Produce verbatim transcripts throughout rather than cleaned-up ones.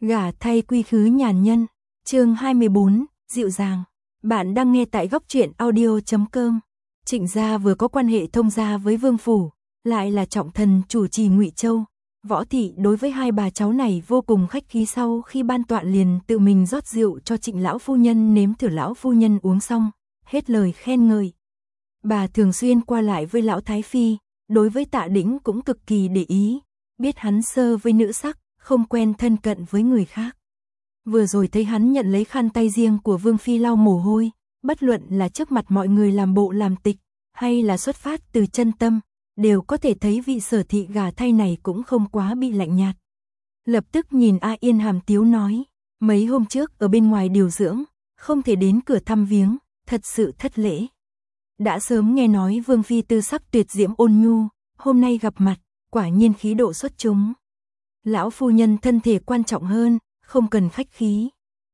Gả thay quy khứ nhàn nhân, chương hai mươi bốn, dịu dàng. Bạn đang nghe tại góc truyện audio chấm com. Trịnh gia vừa có quan hệ thông gia với Vương phủ, lại là trọng thần chủ trì Ngụy Châu. Võ thị đối với hai bà cháu này vô cùng khách khí, sau khi ban tọa liền tự mình rót rượu cho Trịnh lão phu nhân nếm thử. Lão phu nhân uống xong, hết lời khen ngợi. Bà thường xuyên qua lại với lão thái phi, đối với Tạ Đĩnh cũng cực kỳ để ý, biết hắn sơ với nữ sắc, không quen thân cận với người khác. Vừa rồi thấy hắn nhận lấy khăn tay riêng của Vương phi lau mồ hôi, bất luận là trước mặt mọi người làm bộ làm tịch, hay là xuất phát từ chân tâm, đều có thể thấy vị Sở thị gả thay này cũng không quá bị lạnh nhạt. Lập tức nhìn A Yên hàm tiếu nói, mấy hôm trước ở bên ngoài điều dưỡng, không thể đến cửa thăm viếng, thật sự thất lễ. Đã sớm nghe nói Vương phi tư sắc tuyệt diễm ôn nhu, hôm nay gặp mặt, quả nhiên khí độ xuất chúng. Lão phu nhân thân thể quan trọng hơn, không cần khách khí.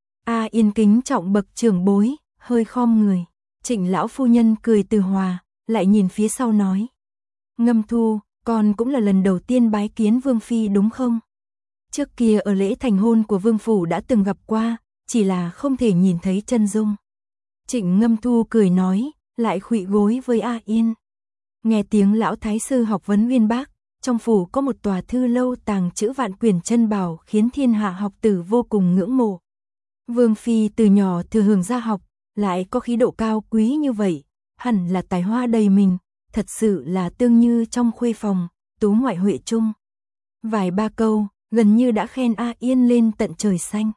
A Yên kính trọng bậc trưởng bối, hơi khom người. Trịnh lão phu nhân cười từ hòa, lại nhìn phía sau nói, Ngâm Thu, con cũng là lần đầu tiên bái kiến Vương phi đúng không? Trước kia ở lễ thành hôn của Vương phủ đã từng gặp qua, chỉ là không thể nhìn thấy chân dung. Trịnh Ngâm Thu cười nói, lại khuỵu gối với A Yên. Nghe tiếng lão thái sư học vấn uyên bác, trong phủ có một tòa thư lâu tàng chữ vạn quyển chân bảo, khiến thiên hạ học tử vô cùng ngưỡng mộ. Vương phi từ nhỏ thừa hưởng gia học, lại có khí độ cao quý như vậy, hẳn là tài hoa đầy mình, thật sự là tương như trong khuê phòng, tú ngoại huệ trung. Vài ba câu, gần như đã khen A Yên lên tận trời xanh.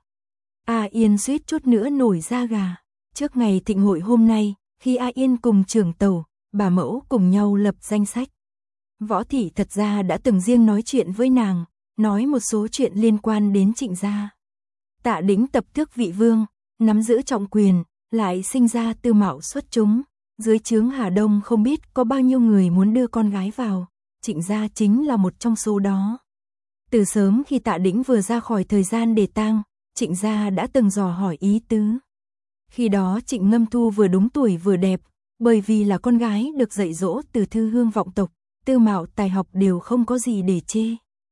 A Yên suýt chút nữa nổi da gà. Trước ngày thịnh hội hôm nay, khi A Yên cùng trưởng tàu, bà mẫu cùng nhau lập danh sách, Võ thị thật ra đã từng riêng nói chuyện với nàng, nói một số chuyện liên quan đến Trịnh gia. Tạ Đĩnh tập tước vị vương, nắm giữ trọng quyền, lại sinh ra tư mạo xuất chúng, dưới trướng Hà Đông không biết có bao nhiêu người muốn đưa con gái vào, Trịnh gia chính là một trong số đó. Từ sớm khi Tạ Đĩnh vừa ra khỏi thời gian để tang, Trịnh gia đã từng dò hỏi ý tứ. Khi đó Trịnh Ngâm Thu vừa đúng tuổi vừa đẹp, bởi vì là con gái được dạy dỗ từ thư hương vọng tộc, tư mạo tài học đều không có gì để chê.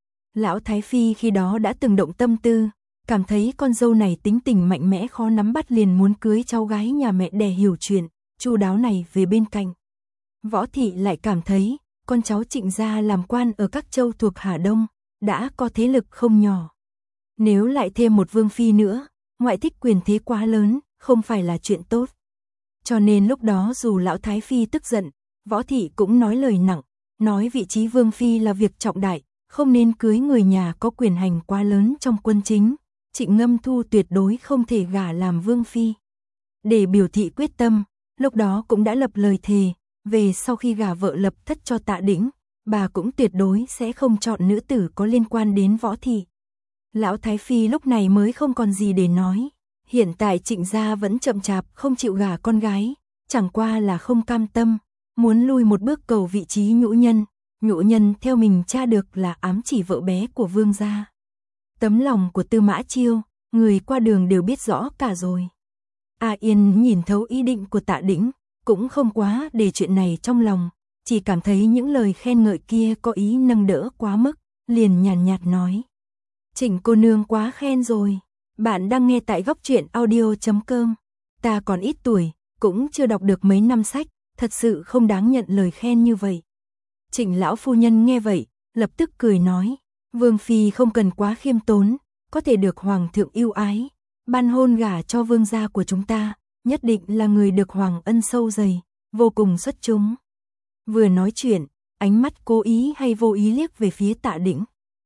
Lão thái phi khi đó đã từng động tâm tư, cảm thấy con dâu này tính tình mạnh mẽ khó nắm bắt, liền muốn cưới cháu gái nhà mẹ đẻ hiểu chuyện, chu đáo này về bên cạnh. Võ thị lại cảm thấy, con cháu Trịnh gia làm quan ở các châu thuộc Hà Đông, đã có thế lực không nhỏ. Nếu lại thêm một vương phi nữa, ngoại thích quyền thế quá lớn, không phải là chuyện tốt. Cho nên lúc đó dù lão thái phi tức giận, Võ thị cũng nói lời nặng, nói vị trí vương phi là việc trọng đại, không nên cưới người nhà có quyền hành quá lớn trong quân chính. Trịnh Ngâm Thu tuyệt đối không thể gả làm vương phi. Để biểu thị quyết tâm, lúc đó cũng đã lập lời thề, về sau khi gả vợ lập thất cho Tạ Đĩnh, bà cũng tuyệt đối sẽ không chọn nữ tử có liên quan đến Võ thị. Lão thái phi lúc này mới không còn gì để nói. Hiện tại Trịnh gia vẫn chậm chạp không chịu gả con gái, chẳng qua là không cam tâm, muốn lui một bước cầu vị trí nhũ nhân. Nhũ nhân theo mình tra được là ám chỉ vợ bé của vương gia. Tấm lòng của Tư Mã Chiêu, người qua đường đều biết rõ cả rồi. A Yên nhìn thấu ý định của Tạ Đĩnh, cũng không quá để chuyện này trong lòng, chỉ cảm thấy những lời khen ngợi kia có ý nâng đỡ quá mức, liền nhàn nhạt, nhạt nói. Trịnh cô nương quá khen rồi. Bạn đang nghe tại góc truyện audio chấm com. Ta còn ít tuổi, cũng chưa đọc được mấy năm sách, thật sự không đáng nhận lời khen như vậy. Trịnh lão phu nhân nghe vậy, lập tức cười nói, Vương phi không cần quá khiêm tốn, có thể được hoàng thượng yêu ái, ban hôn gả cho vương gia của chúng ta, nhất định là người được hoàng ân sâu dày, vô cùng xuất chúng. Vừa nói chuyện, ánh mắt cố ý hay vô ý liếc về phía Tạ Đĩnh.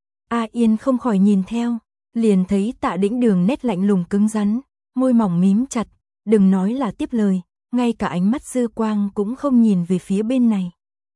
A Yên không khỏi nhìn theo, liền thấy Tạ Đĩnh đường nét lạnh lùng cứng rắn, môi mỏng mím chặt, đừng nói là tiếp lời, ngay cả ánh mắt dư quang cũng không nhìn về phía bên này.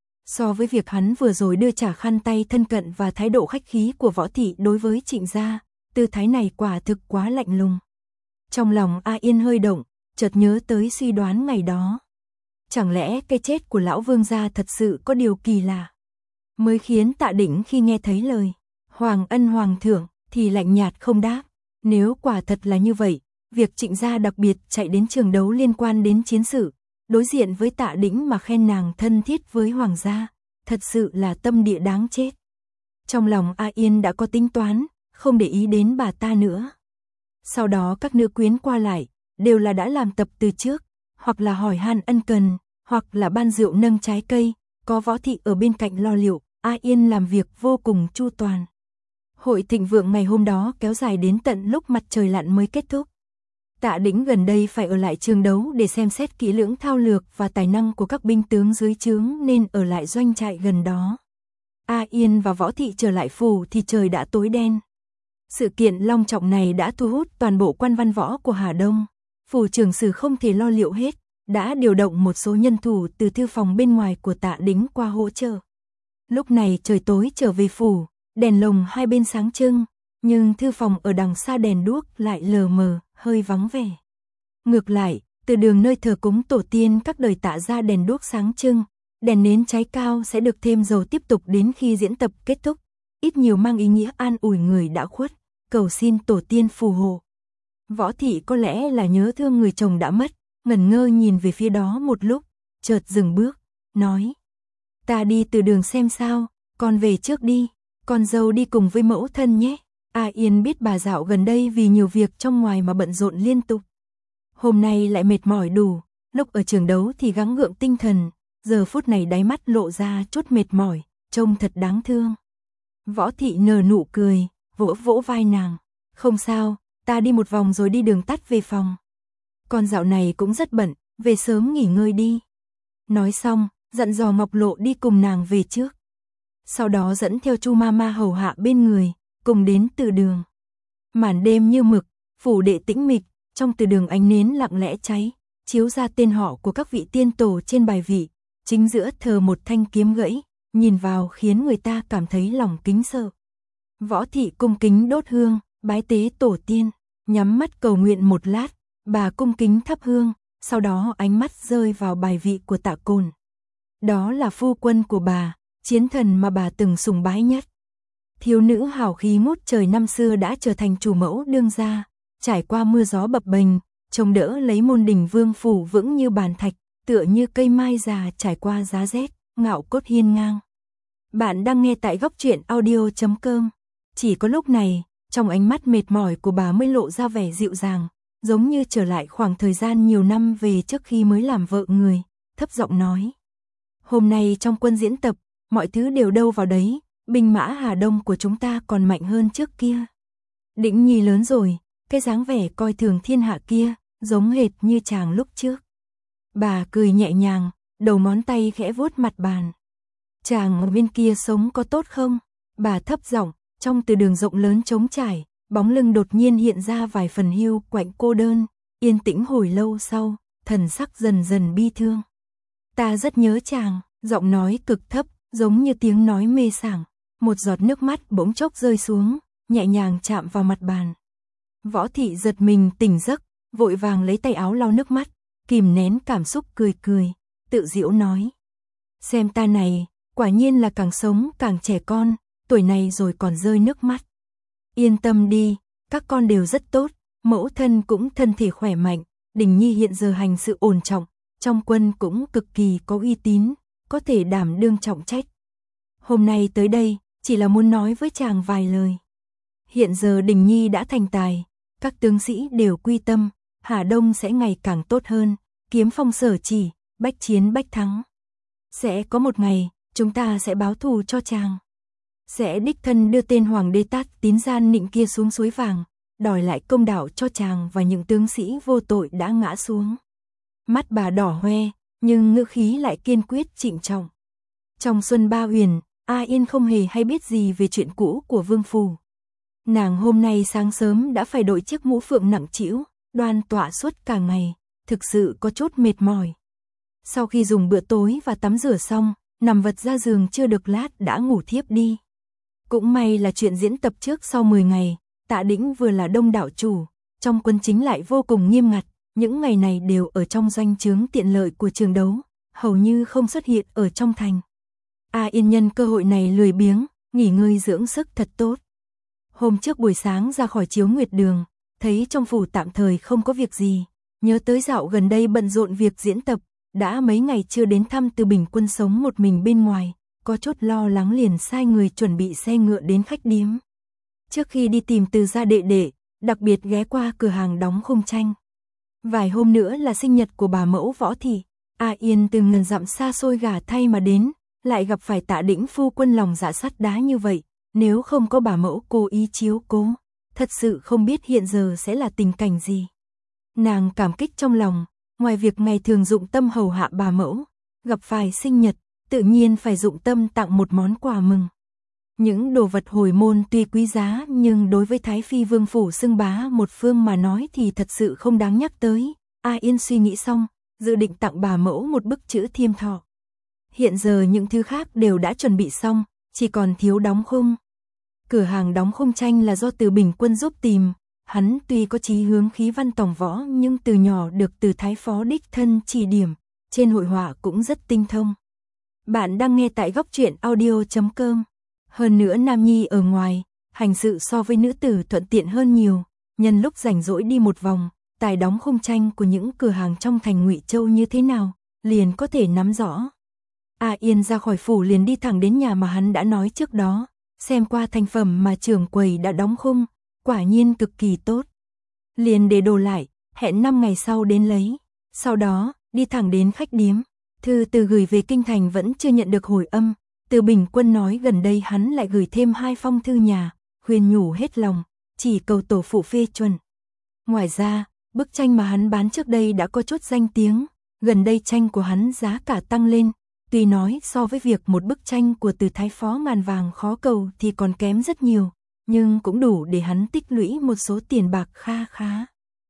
So với việc hắn vừa rồi đưa trả khăn tay thân cận và thái độ khách khí của Võ thị đối với Trịnh gia, tư thái này quả thực quá lạnh lùng. Trong lòng A Yên hơi động, chợt nhớ tới suy đoán ngày đó. Chẳng lẽ cái chết của lão vương gia thật sự có điều kỳ lạ, mới khiến Tạ Đĩnh khi nghe thấy lời hoàng ân hoàng thượng thì lạnh nhạt không đáp. Nếu quả thật là như vậy, việc Trịnh gia đặc biệt chạy đến trường đấu liên quan đến chiến sự, đối diện với Tạ Đĩnh mà khen nàng thân thiết với hoàng gia, thật sự là tâm địa đáng chết. Trong lòng A Yên đã có tính toán, không để ý đến bà ta nữa. Sau đó các nữ quyến qua lại, đều là đã làm tập từ trước, hoặc là hỏi han ân cần, hoặc là ban rượu nâng trái cây, có Võ Thị ở bên cạnh lo liệu, A Yên làm việc vô cùng chu toàn. Hội thịnh vượng ngày hôm đó kéo dài đến tận lúc mặt trời lặn mới kết thúc. Tạ Đĩnh gần đây phải ở lại trường đấu để xem xét kỹ lưỡng thao lược và tài năng của các binh tướng dưới trướng nên ở lại doanh trại gần đó. A Yên và Võ Thị trở lại phủ thì trời đã tối đen. Sự kiện long trọng này đã thu hút toàn bộ quan văn võ của Hà Đông. Phủ trưởng sử không thể lo liệu hết, đã điều động một số nhân thủ từ thư phòng bên ngoài của Tạ Đĩnh qua hỗ trợ. Lúc này trời tối trở về phủ, đèn lồng hai bên sáng trưng, nhưng thư phòng ở đằng xa đèn đuốc lại lờ mờ, hơi vắng vẻ. Ngược lại, từ đường nơi thờ cúng tổ tiên các đời Tạ ra đèn đuốc sáng trưng, đèn nến cháy cao sẽ được thêm dầu tiếp tục đến khi diễn tập kết thúc, ít nhiều mang ý nghĩa an ủi người đã khuất, cầu xin tổ tiên phù hộ. Võ Thị có lẽ là nhớ thương người chồng đã mất, ngẩn ngơ nhìn về phía đó một lúc, chợt dừng bước, nói: "Ta đi từ đường xem sao, con về trước đi, con dâu đi cùng với mẫu thân nhé." A Yên biết bà dạo gần đây vì nhiều việc trong ngoài mà bận rộn liên tục. Hôm nay lại mệt mỏi đủ, lúc ở trường đấu thì gắng gượng tinh thần, giờ phút này đáy mắt lộ ra chút mệt mỏi, trông thật đáng thương. Võ Thị nở nụ cười, vỗ vỗ vai nàng: "Không sao, ta đi một vòng rồi đi đường tắt về phòng. Con dạo này cũng rất bận, về sớm nghỉ ngơi đi." Nói xong, dặn dò Ngọc Lộ đi cùng nàng về trước. Sau đó dẫn theo Chu Mama hầu hạ bên người, cùng đến từ đường. Màn đêm như mực, phủ đệ tĩnh mịch, trong từ đường ánh nến lặng lẽ cháy, chiếu ra tên họ của các vị tiên tổ trên bài vị, chính giữa thờ một thanh kiếm gãy, nhìn vào khiến người ta cảm thấy lòng kính sợ. Võ Thị cung kính đốt hương, bái tế tổ tiên, nhắm mắt cầu nguyện một lát, bà cung kính thắp hương, sau đó ánh mắt rơi vào bài vị của Tạ Côn. Đó là phu quân của bà, chiến thần mà bà từng sùng bái nhất. Thiếu nữ hào khí ngút trời năm xưa đã trở thành chủ mẫu đương gia, trải qua mưa gió bập bềnh, chống đỡ lấy môn đình vương phủ vững như bàn thạch, tựa như cây mai già trải qua giá rét, ngạo cốt hiên ngang. Bạn đang nghe tại góc truyện audio chấm com. Chỉ có lúc này, trong ánh mắt mệt mỏi của bà mới lộ ra vẻ dịu dàng, giống như trở lại khoảng thời gian nhiều năm về trước khi mới làm vợ người, thấp giọng nói: "Hôm nay trong quân diễn tập, mọi thứ đều đâu vào đấy, binh mã Hà Đông của chúng ta còn mạnh hơn trước kia. Đĩnh Nhi lớn rồi, cái dáng vẻ coi thường thiên hạ kia, giống hệt như chàng lúc trước." Bà cười nhẹ nhàng, đầu ngón tay khẽ vuốt mặt bàn. "Chàng ở bên kia sống có tốt không?" Bà thấp giọng, trong từ đường rộng lớn trống trải, bóng lưng đột nhiên hiện ra vài phần hiu quạnh cô đơn, yên tĩnh hồi lâu sau, thần sắc dần dần bi thương. "Ta rất nhớ chàng." Giọng nói cực thấp, giống như tiếng nói mê sảng, một giọt nước mắt bỗng chốc rơi xuống, nhẹ nhàng chạm vào mặt bàn. Võ Thị giật mình tỉnh giấc, vội vàng lấy tay áo lau nước mắt, kìm nén cảm xúc cười cười, tự giễu nói: "Xem ta này, quả nhiên là càng sống càng trẻ con, tuổi này rồi còn rơi nước mắt. Yên tâm đi, các con đều rất tốt, mẫu thân cũng thân thể khỏe mạnh, Đình Nhi hiện giờ hành sự ổn trọng, trong quân cũng cực kỳ có uy tín, có thể đảm đương trọng trách. Hôm nay tới đây, chỉ là muốn nói với chàng vài lời. Hiện giờ Đình Nhi đã thành tài, các tướng sĩ đều quy tâm, Hà Đông sẽ ngày càng tốt hơn, kiếm phong sở chỉ, bách chiến bách thắng. Sẽ có một ngày, chúng ta sẽ báo thù cho chàng. Sẽ đích thân đưa tên hoàng đế Tát Tín gian nịnh kia xuống suối vàng, đòi lại công đạo cho chàng và những tướng sĩ vô tội đã ngã xuống." Mắt bà đỏ hoe, nhưng ngữ khí lại kiên quyết trịnh trọng. Trong Xuân Ba Huyền, A Yên không hề hay biết gì về chuyện cũ của Vương phủ. Nàng hôm nay sáng sớm đã phải đội chiếc mũ phượng nặng trĩu, đoan tọa suốt cả ngày, thực sự có chút mệt mỏi. Sau khi dùng bữa tối và tắm rửa xong, nằm vật ra giường chưa được lát đã ngủ thiếp đi. Cũng may là chuyện diễn tập trước sau mười ngày, Tạ Đĩnh vừa là đông đạo chủ, trong quân chính lại vô cùng nghiêm ngặt, những ngày này đều ở trong doanh trướng tiện lợi của trường đấu, hầu như không xuất hiện ở trong thành. A Yên nhân cơ hội này lười biếng, nghỉ ngơi dưỡng sức thật tốt. Hôm trước buổi sáng ra khỏi Chiếu Nguyệt Đường, thấy trong phủ tạm thời không có việc gì, nhớ tới dạo gần đây bận rộn việc diễn tập, đã mấy ngày chưa đến thăm Từ Bình Quân sống một mình bên ngoài, có chút lo lắng liền sai người chuẩn bị xe ngựa đến khách điếm. Trước khi đi tìm Từ gia đệ đệ, đặc biệt ghé qua cửa hàng đóng khung tranh. Vài hôm nữa là sinh nhật của bà mẫu Võ Thị, A Yên từ ngàn dặm xa xôi gả thay mà đến, lại gặp phải Tạ Đĩnh phu quân lòng dạ sắt đá như vậy, nếu không có bà mẫu cố ý chiếu cố, thật sự không biết hiện giờ sẽ là tình cảnh gì. Nàng cảm kích trong lòng, ngoài việc ngày thường dụng tâm hầu hạ bà mẫu, gặp phải sinh nhật, tự nhiên phải dụng tâm tặng một món quà mừng. Những đồ vật hồi môn tuy quý giá nhưng đối với Thái Phi Vương Phủ xưng bá một phương mà nói thì thật sự không đáng nhắc tới. A Yên suy nghĩ xong, dự định tặng bà mẫu một bức chữ thiêm thọ. Hiện giờ những thứ khác đều đã chuẩn bị xong, chỉ còn thiếu đóng khung. Cửa hàng đóng khung tranh là do Từ Bình Quân giúp tìm, hắn tuy có chí hướng khí văn tổng võ nhưng từ nhỏ được Từ Thái Phó đích thân chỉ điểm, trên hội họa cũng rất tinh thông. Bạn đang nghe tại góc truyện audio chấm com. Hơn nữa nam nhi ở ngoài, hành sự so với nữ tử thuận tiện hơn nhiều, nhân lúc rảnh rỗi đi một vòng, tài đóng khung tranh của những cửa hàng trong thành Ngụy Châu như thế nào, liền có thể nắm rõ. A Yên ra khỏi phủ liền đi thẳng đến nhà mà hắn đã nói trước đó, xem qua thành phẩm mà trưởng quầy đã đóng khung, quả nhiên cực kỳ tốt. Liền để đồ lại, hẹn năm ngày sau đến lấy, sau đó, đi thẳng đến khách điếm. Thư từ gửi về kinh thành vẫn chưa nhận được hồi âm, Từ Bình Quân nói gần đây hắn lại gửi thêm hai phong thư nhà, khuyên nhủ hết lòng, chỉ cầu tổ phụ phê chuẩn. Ngoài ra, bức tranh mà hắn bán trước đây đã có chút danh tiếng, gần đây tranh của hắn giá cả tăng lên, tuy nói so với việc một bức tranh của Từ Thái Phó ngàn vàng khó cầu thì còn kém rất nhiều, nhưng cũng đủ để hắn tích lũy một số tiền bạc kha khá.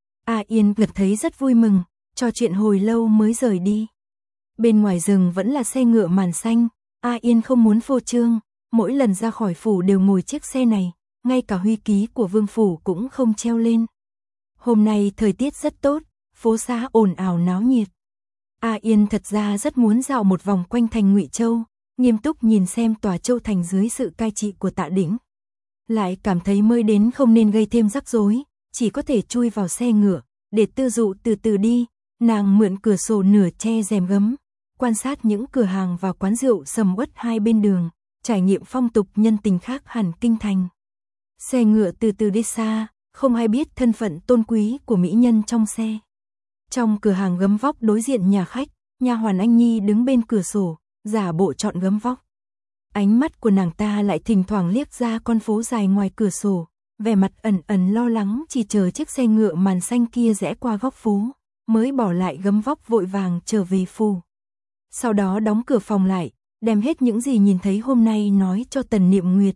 A Yên gật thấy rất vui mừng, trò chuyện hồi lâu mới rời đi. Bên ngoài rừng vẫn là xe ngựa màn xanh, A Yên không muốn phô trương, mỗi lần ra khỏi phủ đều ngồi chiếc xe này, ngay cả huy ký của vương phủ cũng không treo lên. Hôm nay thời tiết rất tốt, phố xá ồn ào náo nhiệt. A Yên thật ra rất muốn dạo một vòng quanh thành Ngụy Châu, nghiêm túc nhìn xem tòa châu thành dưới sự cai trị của Tạ Đĩnh. Lại cảm thấy mới đến không nên gây thêm rắc rối, chỉ có thể chui vào xe ngựa, để tư dụ từ từ đi, nàng mượn cửa sổ nửa che rèm gấm, quan sát những cửa hàng và quán rượu sầm uất hai bên đường, trải nghiệm phong tục nhân tình khác hẳn kinh thành. Xe ngựa từ từ đi xa, không ai biết thân phận tôn quý của mỹ nhân trong xe. Trong cửa hàng gấm vóc đối diện nhà khách, nha hoàn Anh Nhi đứng bên cửa sổ, giả bộ chọn gấm vóc. Ánh mắt của nàng ta lại thỉnh thoảng liếc ra con phố dài ngoài cửa sổ, vẻ mặt ẩn ẩn lo lắng chỉ chờ chiếc xe ngựa màn xanh kia rẽ qua góc phố, mới bỏ lại gấm vóc vội vàng trở về phủ. Sau đó đóng cửa phòng lại, đem hết những gì nhìn thấy hôm nay nói cho Tần Niệm Nguyệt.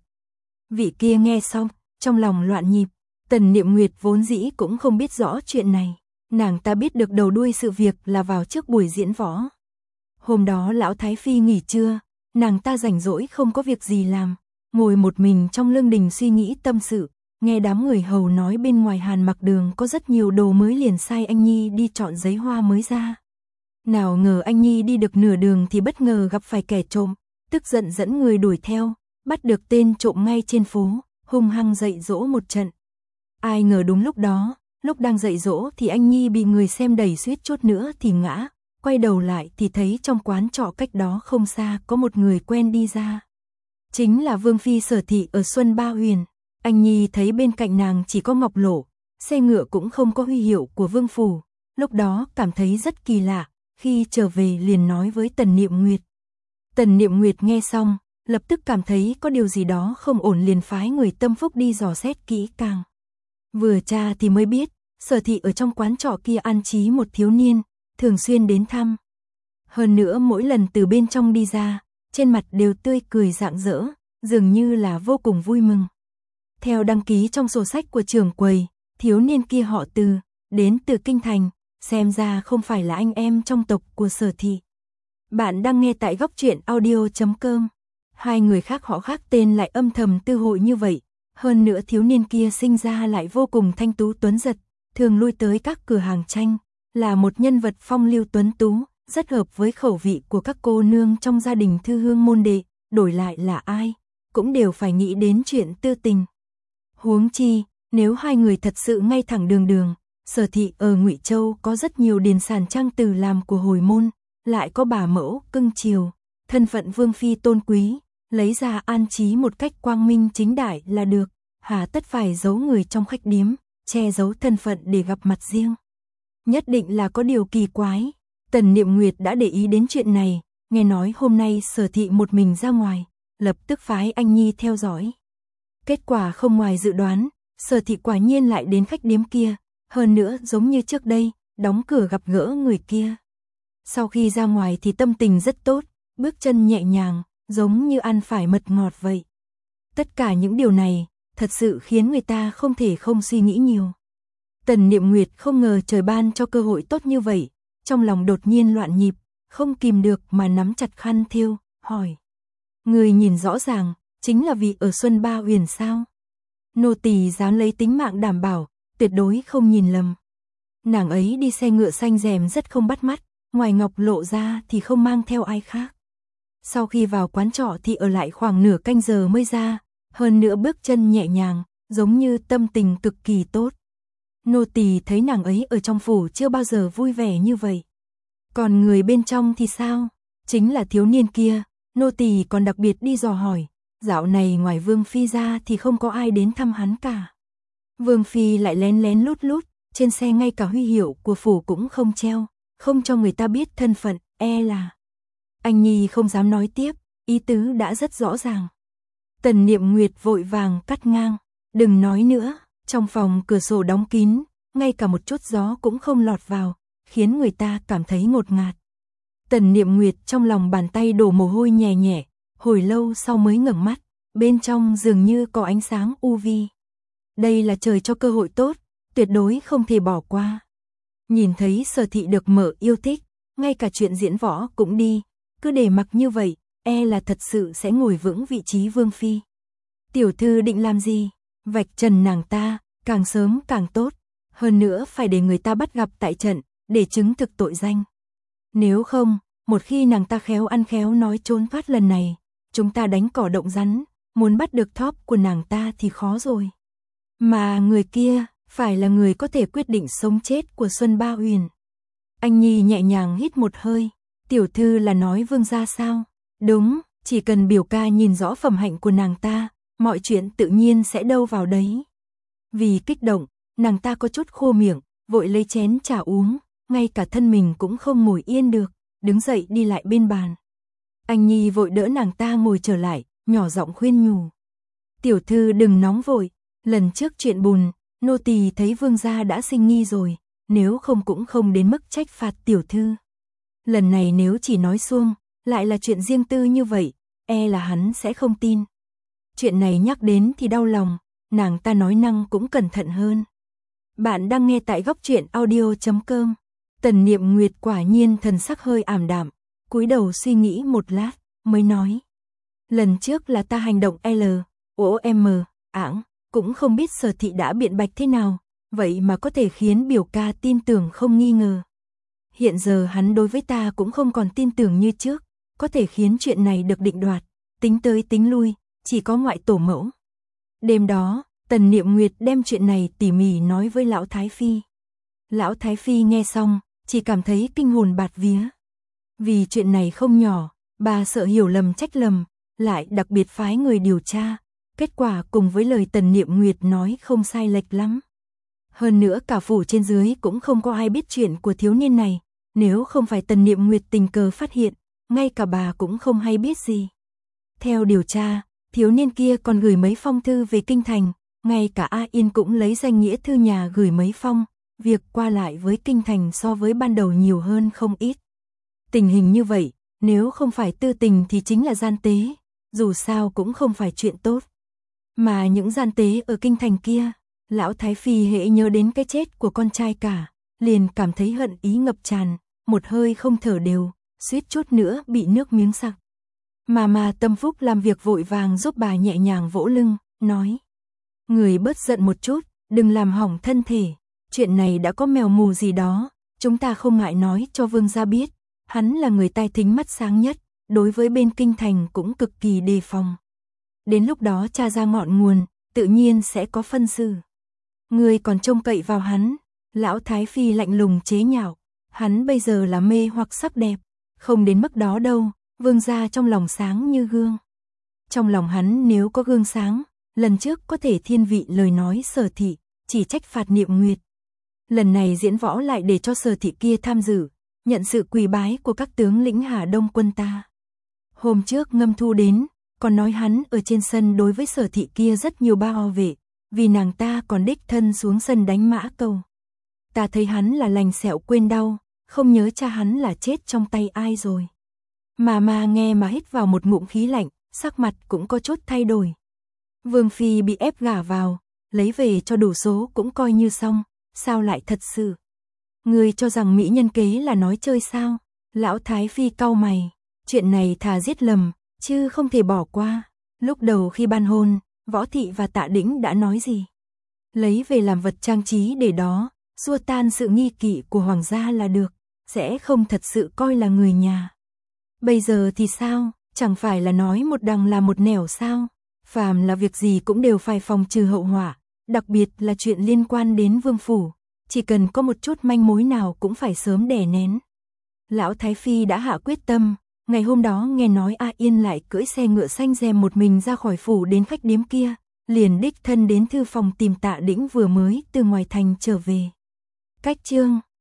Vị kia nghe xong, trong lòng loạn nhịp, Tần Niệm Nguyệt vốn dĩ cũng không biết rõ chuyện này, nàng ta biết được đầu đuôi sự việc là vào trước buổi diễn võ. Hôm đó lão Thái Phi nghỉ trưa, nàng ta rảnh rỗi không có việc gì làm, ngồi một mình trong lương đình suy nghĩ tâm sự, nghe đám người hầu nói bên ngoài Hàn Mặc Đường có rất nhiều đồ mới liền sai Anh Nhi đi chọn giấy hoa mới ra. Nào ngờ Anh Nhi đi được nửa đường thì bất ngờ gặp phải kẻ trộm, tức giận dẫn người đuổi theo, bắt được tên trộm ngay trên phố, hung hăng dạy dỗ một trận. Ai ngờ đúng lúc đó, lúc đang dạy dỗ thì Anh Nhi bị người xem đẩy suýt chút nữa thì ngã, quay đầu lại thì thấy trong quán trọ cách đó không xa có một người quen đi ra. Chính là Vương Phi Sở Thị ở Xuân Ba Huyền. Anh Nhi thấy bên cạnh nàng chỉ có ngọc lộ, xe ngựa cũng không có huy hiệu của Vương Phủ, lúc đó cảm thấy rất kỳ lạ, khi trở về liền nói với Tần Niệm Nguyệt. Tần Niệm Nguyệt nghe xong, lập tức cảm thấy có điều gì đó không ổn liền phái người tâm phúc đi dò xét kỹ càng. Vừa tra thì mới biết, Sở Thị ở trong quán trọ kia an trí một thiếu niên, thường xuyên đến thăm. Hơn nữa mỗi lần từ bên trong đi ra, trên mặt đều tươi cười rạng rỡ, dường như là vô cùng vui mừng. Theo đăng ký trong sổ sách của trưởng quầy, thiếu niên kia họ Từ, đến từ kinh thành, xem ra không phải là anh em trong tộc của Sở Thị. Bạn đang nghe tại góc truyện audio chấm com. Hai người khác họ khác tên lại âm thầm tư hội như vậy, hơn nữa thiếu niên kia sinh ra lại vô cùng thanh tú tuấn giật, thường lui tới các cửa hàng tranh, là một nhân vật phong lưu tuấn tú, rất hợp với khẩu vị của các cô nương trong gia đình thư hương môn đệ, đổi lại là ai, cũng đều phải nghĩ đến chuyện tư tình. Huống chi, nếu hai người thật sự ngay thẳng đường đường, Sở Thị ở Ngụy Châu có rất nhiều điền sản trang từ làm của hồi môn, lại có bà mẫu cưng chiều, thân phận vương phi tôn quý, lấy ra an trí một cách quang minh chính đại là được, hà tất phải giấu người trong khách điếm, che giấu thân phận để gặp mặt riêng. Nhất định là có điều kỳ quái. Tần Niệm Nguyệt đã để ý đến chuyện này, nghe nói hôm nay Sở Thị một mình ra ngoài, lập tức phái anh Nhi theo dõi. Kết quả không ngoài dự đoán, Sở Thị quả nhiên lại đến khách điếm kia, hơn nữa giống như trước đây, đóng cửa gặp gỡ người kia. Sau khi ra ngoài thì tâm tình rất tốt, bước chân nhẹ nhàng, giống như ăn phải mật ngọt vậy. Tất cả những điều này, thật sự khiến người ta không thể không suy nghĩ nhiều. Tần Niệm Nguyệt không ngờ trời ban cho cơ hội tốt như vậy, trong lòng đột nhiên loạn nhịp, không kìm được mà nắm chặt khăn thêu, hỏi. Người nhìn rõ ràng, chính là vì ở Xuân Ba Huyền sao? Nô tỳ dám lấy tính mạng đảm bảo, tuyệt đối không nhìn lầm. Nàng ấy đi xe ngựa xanh rèm rất không bắt mắt, ngoài Ngọc Lộ ra thì không mang theo ai khác. Sau khi vào quán trọ thì ở lại khoảng nửa canh giờ mới ra, hơn nữa bước chân nhẹ nhàng, giống như tâm tình cực kỳ tốt. Nô tỳ thấy nàng ấy ở trong phủ chưa bao giờ vui vẻ như vậy. Còn người bên trong thì sao? Chính là thiếu niên kia, nô tỳ còn đặc biệt đi dò hỏi, dạo này ngoài Vương Phi ra thì không có ai đến thăm hắn cả. Vương Phi lại lén lén lút lút, trên xe ngay cả huy hiệu của phủ cũng không treo, không cho người ta biết thân phận, e là... Anh Nhi không dám nói tiếp, ý tứ đã rất rõ ràng. Tần Niệm Nguyệt vội vàng cắt ngang, đừng nói nữa, trong phòng cửa sổ đóng kín, ngay cả một chút gió cũng không lọt vào, khiến người ta cảm thấy ngột ngạt. Tần Niệm Nguyệt trong lòng bàn tay đổ mồ hôi nhẹ nhẹ, hồi lâu sau mới ngẩng mắt, bên trong dường như có ánh sáng u vi. Đây là trời cho cơ hội tốt, tuyệt đối không thể bỏ qua. Nhìn thấy Sở Thị được Mở yêu thích, ngay cả chuyện diễn võ cũng đi, cứ để mặc như vậy, e là thật sự sẽ ngồi vững vị trí Vương Phi. Tiểu thư định làm gì? Vạch trần nàng ta, càng sớm càng tốt, hơn nữa phải để người ta bắt gặp tại trận, để chứng thực tội danh. Nếu không, một khi nàng ta khéo ăn khéo nói trốn thoát lần này, chúng ta đánh cỏ động rắn, muốn bắt được thóp của nàng ta thì khó rồi. Mà người kia, phải là người có thể quyết định sống chết của Xuân Ba Huyền. Anh Nhi nhẹ nhàng hít một hơi, tiểu thư là nói Vương gia sao? Đúng, chỉ cần biểu ca nhìn rõ phẩm hạnh của nàng ta, mọi chuyện tự nhiên sẽ đâu vào đấy. Vì kích động, nàng ta có chút khô miệng, vội lấy chén trà uống, ngay cả thân mình cũng không ngồi yên được, đứng dậy đi lại bên bàn. Anh Nhi vội đỡ nàng ta ngồi trở lại, nhỏ giọng khuyên nhủ. Tiểu thư đừng nóng vội, lần trước chuyện bùn, nô tỳ thấy Vương gia đã sinh nghi rồi, nếu không cũng không đến mức trách phạt tiểu thư. Lần này nếu chỉ nói suông, lại là chuyện riêng tư như vậy, e là hắn sẽ không tin. Chuyện này nhắc đến thì đau lòng, nàng ta nói năng cũng cẩn thận hơn. Bạn đang nghe tại góc truyện audio chấm com. Tần Niệm Nguyệt quả nhiên thần sắc hơi ảm đạm, cúi đầu suy nghĩ một lát, mới nói. Lần trước là ta hành động L, O M, ảng, cũng không biết Sở Thị đã biện bạch thế nào, vậy mà có thể khiến biểu ca tin tưởng không nghi ngờ. Hiện giờ hắn đối với ta cũng không còn tin tưởng như trước, có thể khiến chuyện này được định đoạt, tính tới tính lui, chỉ có ngoại tổ mẫu. Đêm đó, Tần Niệm Nguyệt đem chuyện này tỉ mỉ nói với Lão Thái Phi. Lão Thái Phi nghe xong, chỉ cảm thấy kinh hồn bạt vía. Vì chuyện này không nhỏ, bà sợ hiểu lầm trách lầm, lại đặc biệt phái người điều tra. Kết quả cùng với lời Tần Niệm Nguyệt nói không sai lệch lắm. Hơn nữa cả phủ trên dưới cũng không có ai biết chuyện của thiếu niên này, nếu không phải Tần Niệm Nguyệt tình cờ phát hiện, ngay cả bà cũng không hay biết gì. Theo điều tra, thiếu niên kia còn gửi mấy phong thư về kinh thành, ngay cả A Yên cũng lấy danh nghĩa thư nhà gửi mấy phong, việc qua lại với kinh thành so với ban đầu nhiều hơn không ít. Tình hình như vậy, nếu không phải tư tình thì chính là gian tế, dù sao cũng không phải chuyện tốt. Mà những gian tế ở kinh thành kia, Lão Thái Phi hễ nhớ đến cái chết của con trai cả, liền cảm thấy hận ý ngập tràn, một hơi không thở đều, suýt chút nữa bị nước miếng sặc. Mà mà Tâm Phúc làm việc vội vàng giúp bà nhẹ nhàng vỗ lưng, nói. Người bớt giận một chút, đừng làm hỏng thân thể, chuyện này đã có mèo mù gì đó, chúng ta không ngại nói cho Vương gia biết, hắn là người tai thính mắt sáng nhất, đối với bên kinh thành cũng cực kỳ đề phòng. Đến lúc đó tra ra ngọn nguồn, tự nhiên sẽ có phân xử. Người còn trông cậy vào hắn, Lão Thái Phi lạnh lùng chế nhạo, hắn bây giờ là mê hoặc sắc đẹp, không đến mức đó đâu, Vương gia trong lòng sáng như gương. Trong lòng hắn nếu có gương sáng, lần trước có thể thiên vị lời nói Sở thị, chỉ trách phạt Niệm Nguyệt. Lần này diễn võ lại để cho Sở thị kia tham dự, nhận sự quỳ bái của các tướng lĩnh Hà Đông quân ta. Hôm trước Ngâm Thu đến, còn nói hắn ở trên sân đối với Sở thị kia rất nhiều bao vệ, vì nàng ta còn đích thân xuống sân đánh Mã Câu. Ta thấy hắn là lành sẹo quên đau, không nhớ cha hắn là chết trong tay ai rồi. Mà mà nghe mà hít vào một ngụm khí lạnh, sắc mặt cũng có chút thay đổi. Vương phi bị ép gả vào, lấy về cho đủ số cũng coi như xong, sao lại thật sự? Ngươi cho rằng mỹ nhân kế là nói chơi sao? Lão Thái Phi cau mày, chuyện này thà giết lầm, chứ không thể bỏ qua. Lúc đầu khi ban hôn, Võ Thị và Tạ Đĩnh đã nói gì? Lấy về làm vật trang trí để đó, xua tan sự nghi kỵ của hoàng gia là được, sẽ không thật sự coi là người nhà. Bây giờ thì sao, chẳng phải là nói một đằng là một nẻo sao? Phàm là việc gì cũng đều phải phòng trừ hậu họa, đặc biệt là chuyện liên quan đến vương phủ, chỉ cần có một chút manh mối nào cũng phải sớm đè nén. Lão Thái Phi đã hạ quyết tâm, ngày hôm đó nghe nói A Yên lại cưỡi xe ngựa xanh rèm một mình ra khỏi phủ đến khách điếm kia, liền đích thân đến thư phòng tìm Tạ Đĩnh vừa mới từ ngoài thành trở về. Cách chương